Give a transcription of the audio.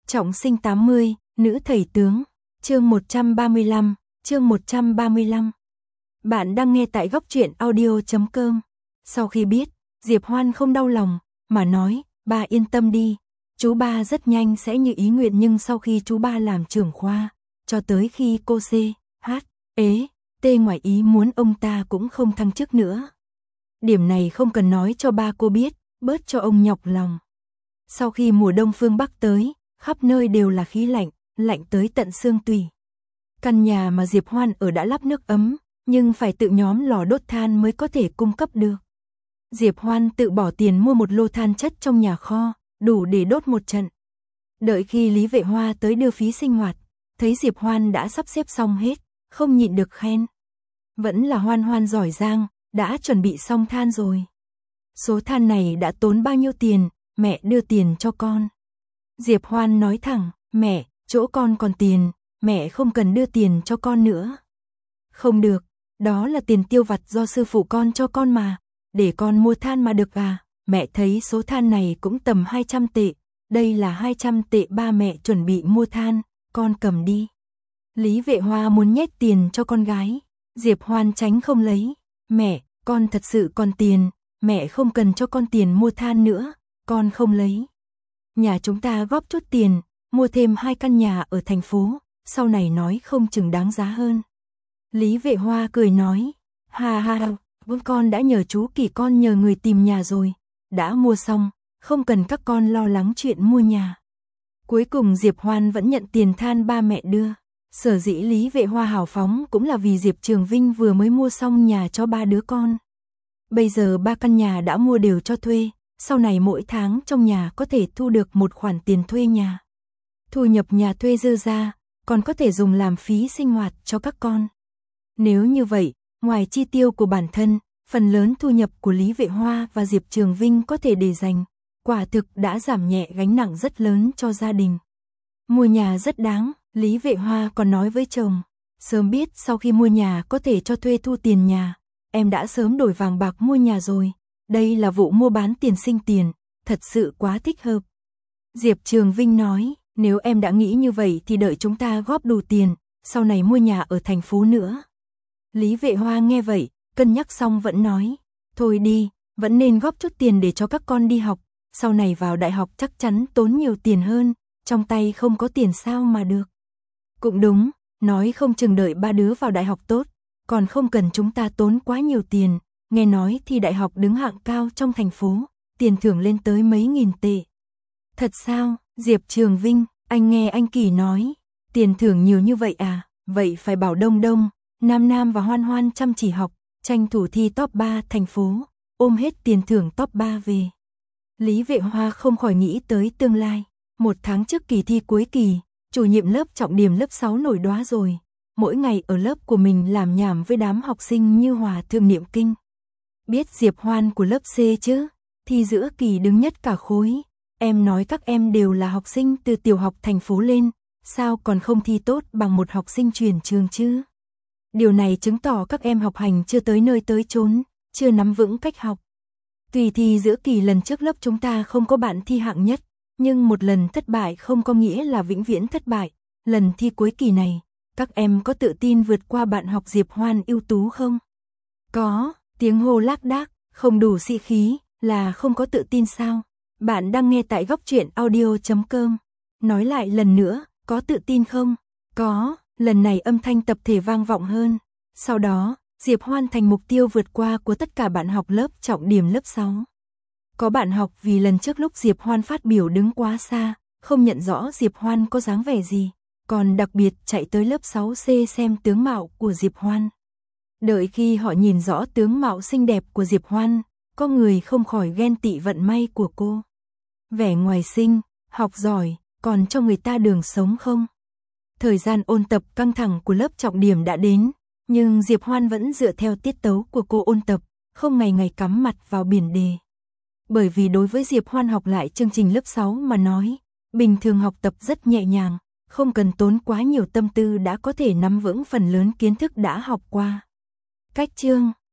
Trọng sinh 80, nữ thầy tướng, chương 135, chương 135. Bạn đang nghe tại góc truyện audio.com. Sau khi biết, Diệp Hoan không đau lòng, mà nói, ba yên tâm đi, chú ba rất nhanh sẽ như ý nguyện, nhưng sau khi chú ba làm trưởng khoa, cho tới khi cô C, H, T ngoài ý muốn ông ta cũng không thăng chức nữa. Điểm này không cần nói cho ba cô biết, bớt cho ông nhọc lòng. Sau khi mùa đông phương Bắc tới, khắp nơi đều là khí lạnh, lạnh tới tận xương tủy. Căn nhà mà Diệp Hoan ở đã lắp nước ấm, nhưng phải tự nhóm lò đốt than mới có thể cung cấp được. Diệp Hoan tự bỏ tiền mua một lô than chất trong nhà kho, đủ để đốt một trận. Đợi khi Lý Vệ Hoa tới đưa phí sinh hoạt, thấy Diệp Hoan đã sắp xếp xong hết, không nhịn được khen. Vẫn là Hoan Hoan giỏi giang, đã chuẩn bị xong than rồi. Số than này đã tốn bao nhiêu tiền, mẹ đưa tiền cho con. Diệp Hoan nói thẳng, mẹ, chỗ con còn tiền, mẹ không cần đưa tiền cho con nữa. Không được, đó là tiền tiêu vặt do sư phụ con cho con mà, để con mua than mà được à. Mẹ thấy số than này cũng tầm 200 tệ, đây là 200 tệ ba mẹ chuẩn bị mua than, con cầm đi. Lý Vệ Hoa muốn nhét tiền cho con gái, Diệp Hoan tránh không lấy. Mẹ, con thật sự còn tiền, mẹ không cần cho con tiền mua than nữa, con không lấy. Nhà chúng ta góp chút tiền, mua thêm 2 căn nhà ở thành phố, sau này nói không chừng đáng giá hơn. Lý Vệ Hoa cười nói, ha ha, con đã nhờ chú Kỳ, con nhờ người tìm nhà rồi, đã mua xong, không cần các con lo lắng chuyện mua nhà. Cuối cùng Diệp Hoan vẫn nhận tiền than ba mẹ đưa. Sở dĩ Lý Vệ Hoa hào phóng cũng là vì Diệp Trường Vinh vừa mới mua xong nhà cho 3 đứa con. Bây giờ 3 căn nhà đã mua đều cho thuê, sau này mỗi tháng trong nhà có thể thu được một khoản tiền thuê nhà. Thu nhập nhà thuê dư ra, còn có thể dùng làm phí sinh hoạt cho các con. Nếu như vậy, ngoài chi tiêu của bản thân, phần lớn thu nhập của Lý Vệ Hoa và Diệp Trường Vinh có thể để dành, quả thực đã giảm nhẹ gánh nặng rất lớn cho gia đình. Mua nhà rất đáng, Lý Vệ Hoa còn nói với chồng, sớm biết sau khi mua nhà có thể cho thuê thu tiền nhà, em đã sớm đổi vàng bạc mua nhà rồi, đây là vụ mua bán tiền sinh tiền, thật sự quá thích hợp. Diệp Trường Vinh nói, nếu em đã nghĩ như vậy thì đợi chúng ta góp đủ tiền, sau này mua nhà ở thành phố nữa. Lý Vệ Hoa nghe vậy, cân nhắc xong vẫn nói, thôi đi, vẫn nên góp chút tiền để cho các con đi học, sau này vào đại học chắc chắn tốn nhiều tiền hơn, trong tay không có tiền sao mà được. Cũng đúng, nói không chừng đợi 3 đứa vào đại học tốt, còn không cần chúng ta tốn quá nhiều tiền, nghe nói thì đại học đứng hạng cao trong thành phố, tiền thưởng lên tới mấy nghìn tệ. Thật sao, Diệp Trường Vinh, anh nghe anh Kỳ nói, tiền thưởng nhiều như vậy à, vậy phải bảo Đông Đông, Nam Nam và Hoan Hoan chăm chỉ học, tranh thủ thi top 3 thành phố, ôm hết tiền thưởng top 3 về. Lý Vệ Hoa không khỏi nghĩ tới tương lai, 1 tháng trước kỳ thi cuối kỳ, chủ nhiệm lớp trọng điểm lớp 6 nổi đoá rồi, mỗi ngày ở lớp của mình làm nhảm với đám học sinh như hòa thượng niệm kinh. Biết Diệp Hoan của lớp C chứ, thi giữa kỳ đứng nhất cả khối, em nói các em đều là học sinh từ tiểu học thành phố lên, sao còn không thi tốt bằng một học sinh chuyển trường chứ? Điều này chứng tỏ các em học hành chưa tới nơi tới chốn, chưa nắm vững cách học. Tùy thi giữa kỳ lần trước lớp chúng ta không có bạn thi hạng nhất, nhưng một lần thất bại không có nghĩa là vĩnh viễn thất bại. Lần thi cuối kỳ này, các em có tự tin vượt qua bạn học Diệp Hoan ưu tú không? Có, tiếng hô lác đác, không đủ sĩ khí, là không có tự tin sao? Bạn đang nghe tại góc truyện audio.com. Nói lại lần nữa, có tự tin không? Có, lần này âm thanh tập thể vang vọng hơn. Sau đó, Diệp Hoan thành mục tiêu vượt qua của tất cả bạn học lớp trọng điểm lớp 6. Có bạn học vì lần trước lúc Diệp Hoan phát biểu đứng quá xa, không nhận rõ Diệp Hoan có dáng vẻ gì, còn đặc biệt chạy tới lớp 6C xem tướng mạo của Diệp Hoan. Đợi khi họ nhìn rõ tướng mạo xinh đẹp của Diệp Hoan, có người không khỏi ghen tị vận may của cô. Vẻ ngoài xinh, học giỏi, còn cho người ta đường sống không? Thời gian ôn tập căng thẳng của lớp trọng điểm đã đến, nhưng Diệp Hoan vẫn dựa theo tiết tấu của cô ôn tập, không ngày ngày cắm mặt vào biển đề. Bởi vì đối với Diệp Hoan học lại chương trình lớp 6 mà nói, bình thường học tập rất nhẹ nhàng, không cần tốn quá nhiều tâm tư đã có thể nắm vững phần lớn kiến thức đã học qua. Cách chương